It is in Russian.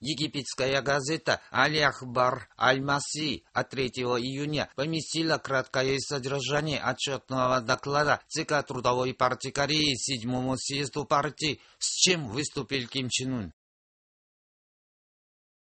Египетская газета «Аль-Ахбар Аль-Маси» от 3 июня поместила краткое содержание отчетного доклада ЦК Трудовой партии Кореи 7-му съезду партии, с чем выступил Ким Чен Ын.